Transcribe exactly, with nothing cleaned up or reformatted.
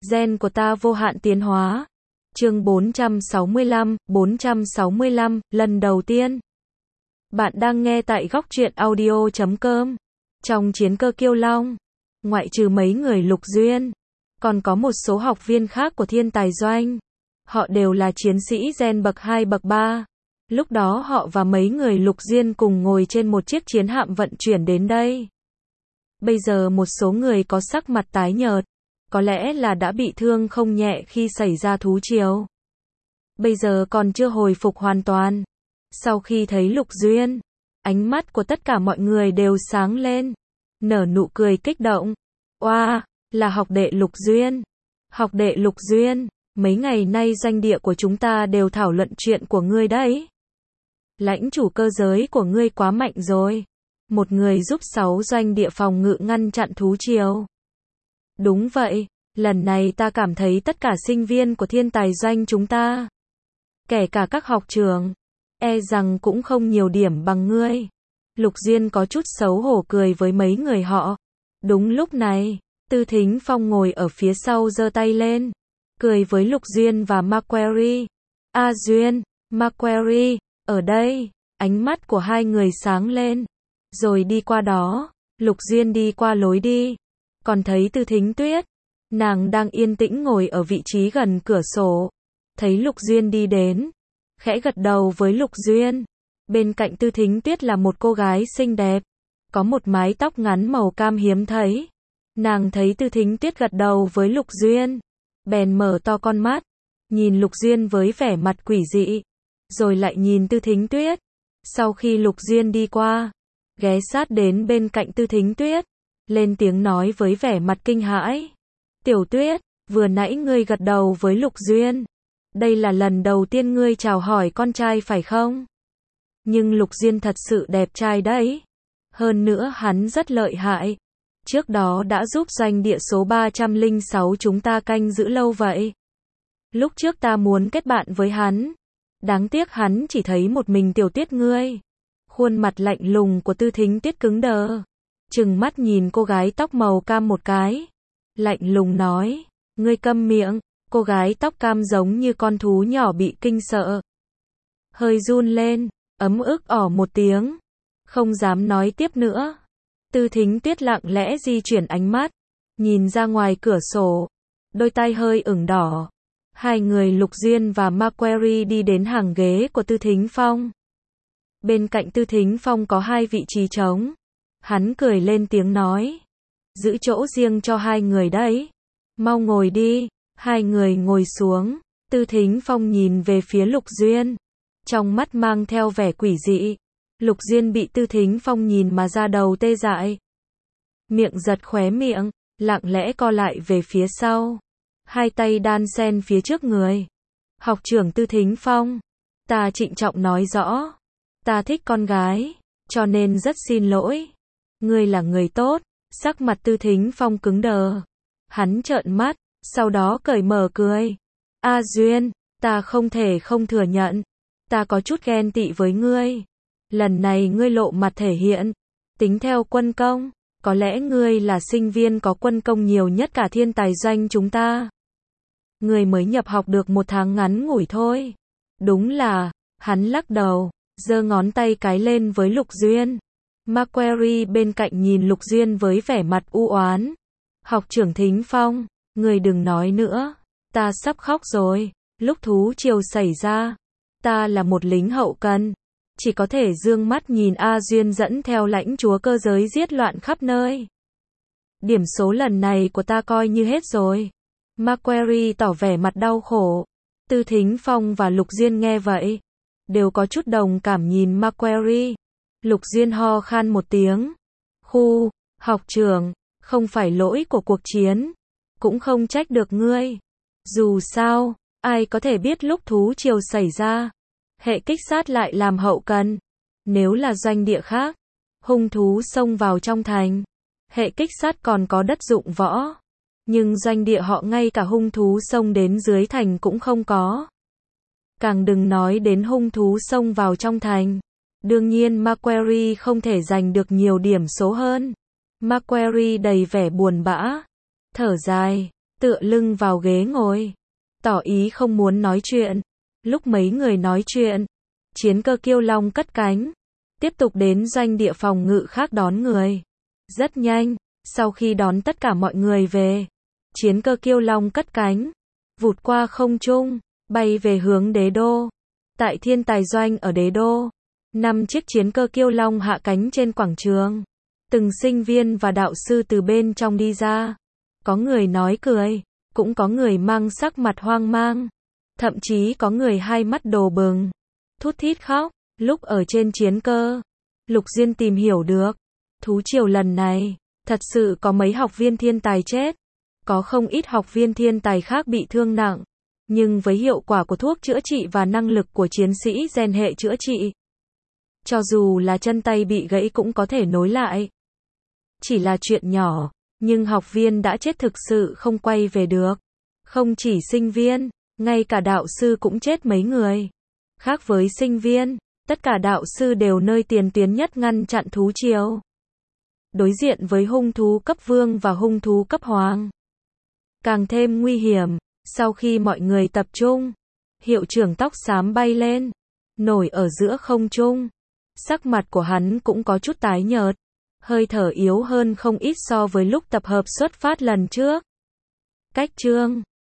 Gen của ta vô hạn tiến hóa. Chương bốn trăm sáu mươi lăm, bốn trăm sáu mươi lăm, lần đầu tiên. Bạn đang nghe tại góc truyện audio chấm com. Trong chiến cơ Kiêu Long, ngoại trừ mấy người Lục Duyên, còn có một số học viên khác của Thiên Tài Doanh. Họ đều là chiến sĩ gen bậc hai bậc ba. Lúc đó họ và mấy người Lục Duyên cùng ngồi trên một chiếc chiến hạm vận chuyển đến đây. Bây giờ một số người có sắc mặt tái nhợt, có lẽ là đã bị thương không nhẹ khi xảy ra thú triều. Bây giờ còn chưa hồi phục hoàn toàn. Sau khi thấy Lục Duyên, ánh mắt của tất cả mọi người đều sáng lên, nở nụ cười kích động. Oa, wow, là học đệ Lục Duyên. Học đệ Lục Duyên, mấy ngày nay doanh địa của chúng ta đều thảo luận chuyện của ngươi đấy. Lãnh chủ cơ giới của ngươi quá mạnh rồi. Một người giúp sáu doanh địa phòng ngự ngăn chặn thú triều. Đúng vậy, lần này ta cảm thấy tất cả sinh viên của Thiên Tài Doanh chúng ta, kể cả các học trường, e rằng cũng không nhiều điểm bằng ngươi. Lục Duyên có chút xấu hổ cười với mấy người họ. Đúng lúc này, Tư Thính Phong ngồi ở phía sau giơ tay lên, cười với Lục Duyên và Macquarie. A Duyên, Macquarie, ở đây. Ánh mắt của hai người sáng lên. Rồi đi qua đó, Lục Duyên đi qua lối đi, còn thấy Tư Thính Tuyết, nàng đang yên tĩnh ngồi ở vị trí gần cửa sổ. Thấy Lục Duyên đi đến, khẽ gật đầu với Lục Duyên. Bên cạnh Tư Thính Tuyết là một cô gái xinh đẹp, có một mái tóc ngắn màu cam hiếm thấy. Nàng thấy Tư Thính Tuyết gật đầu với Lục Duyên, bèn mở to con mắt, nhìn Lục Duyên với vẻ mặt quỷ dị, rồi lại nhìn Tư Thính Tuyết. Sau khi Lục Duyên đi qua, ghé sát đến bên cạnh Tư Thính Tuyết, lên tiếng nói với vẻ mặt kinh hãi. Tiểu Tuyết, vừa nãy ngươi gật đầu với Lục Duyên. Đây là lần đầu tiên ngươi chào hỏi con trai phải không? Nhưng Lục Duyên thật sự đẹp trai đấy. Hơn nữa hắn rất lợi hại. Trước đó đã giúp doanh địa số ba trăm lẻ sáu chúng ta canh giữ lâu vậy. Lúc trước ta muốn kết bạn với hắn. Đáng tiếc hắn chỉ thấy một mình Tiểu Tuyết ngươi. Khuôn mặt lạnh lùng của Tư Thính Tuyết cứng đờ, trừng mắt nhìn cô gái tóc màu cam một cái, lạnh lùng nói, ngươi câm miệng. Cô gái tóc cam giống như con thú nhỏ bị kinh sợ, hơi run lên, ấm ức ỏ một tiếng, không dám nói tiếp nữa. Tư Thính Tuyết lặng lẽ di chuyển ánh mắt, nhìn ra ngoài cửa sổ, đôi tay hơi ửng đỏ. Hai người Lục Duyên và Macquarie đi đến hàng ghế của Tư Thính Phong. Bên cạnh Tư Thính Phong có hai vị trí trống. Hắn cười lên tiếng nói, giữ chỗ riêng cho hai người đấy. Mau ngồi đi. Hai người ngồi xuống. Tư Thính Phong nhìn về phía Lục Duyên, trong mắt mang theo vẻ quỷ dị. Lục Duyên bị Tư Thính Phong nhìn mà da đầu tê dại, miệng giật khóe miệng, lặng lẽ co lại về phía sau, hai tay đan xen phía trước người. Học trưởng Tư Thính Phong, ta trịnh trọng nói rõ, ta thích con gái, cho nên rất xin lỗi. Ngươi là người tốt. Sắc mặt Tư Thính Phong cứng đờ, hắn trợn mắt, sau đó cởi mở cười. A Duyên, ta không thể không thừa nhận, ta có chút ghen tị với ngươi. Lần này ngươi lộ mặt thể hiện, tính theo quân công, có lẽ ngươi là sinh viên có quân công nhiều nhất cả Thiên Tài Doanh chúng ta. Ngươi mới nhập học được một tháng ngắn ngủi thôi. Đúng là, hắn lắc đầu, giơ ngón tay cái lên với Lục Duyên. Macquarie bên cạnh nhìn Lục Duyên với vẻ mặt u oán. Học trưởng Thính Phong, ngươi đừng nói nữa, ta sắp khóc rồi. Lúc thú triều xảy ra, ta là một lính hậu cần, chỉ có thể dương mắt nhìn A Duyên dẫn theo lãnh chúa cơ giới giết loạn khắp nơi. Điểm số lần này của ta coi như hết rồi. Macquarie tỏ vẻ mặt đau khổ. Tư Thính Phong và Lục Duyên nghe vậy, đều có chút đồng cảm nhìn Macquarie. Lục Duyên ho khan một tiếng. Khu, học trưởng, không phải lỗi của cuộc chiến, cũng không trách được ngươi. Dù sao, ai có thể biết lúc thú triều xảy ra, hệ kích sát lại làm hậu cần. Nếu là doanh địa khác, hung thú xông vào trong thành, hệ kích sát còn có đất dụng võ. Nhưng doanh địa họ ngay cả hung thú xông đến dưới thành cũng không có. Càng đừng nói đến hung thú xông vào trong thành. Đương nhiên Macquarie không thể giành được nhiều điểm số hơn. Macquarie đầy vẻ buồn bã, thở dài, tựa lưng vào ghế ngồi, tỏ ý không muốn nói chuyện. Lúc mấy người nói chuyện, chiến cơ Kiêu Long cất cánh, tiếp tục đến doanh địa phòng ngự khác đón người. Rất nhanh, sau khi đón tất cả mọi người về, chiến cơ Kiêu Long cất cánh, vụt qua không trung, bay về hướng đế đô. Tại thiên tài doanh ở đế đô, năm chiếc chiến cơ Kiêu Long hạ cánh trên quảng trường. Từng sinh viên và đạo sư từ bên trong đi ra. Có người nói cười, cũng có người mang sắc mặt hoang mang. Thậm chí có người hai mắt đổ bừng, thút thít khóc. Lúc ở trên chiến cơ, Lục Diên tìm hiểu được, thú triều lần này, thật sự có mấy học viên thiên tài chết. Có không ít học viên thiên tài khác bị thương nặng. Nhưng với hiệu quả của thuốc chữa trị và năng lực của chiến sĩ rèn hệ chữa trị, cho dù là chân tay bị gãy cũng có thể nối lại. Chỉ là chuyện nhỏ, nhưng học viên đã chết thực sự không quay về được. Không chỉ sinh viên, ngay cả đạo sư cũng chết mấy người. Khác với sinh viên, tất cả đạo sư đều nơi tiền tuyến nhất ngăn chặn thú triều. Đối diện với hung thú cấp vương và hung thú cấp hoàng, càng thêm nguy hiểm. Sau khi mọi người tập trung, hiệu trưởng tóc xám bay lên, nổi ở giữa không trung. Sắc mặt của hắn cũng có chút tái nhợt, hơi thở yếu hơn không ít so với lúc tập hợp xuất phát lần trước. Cách chương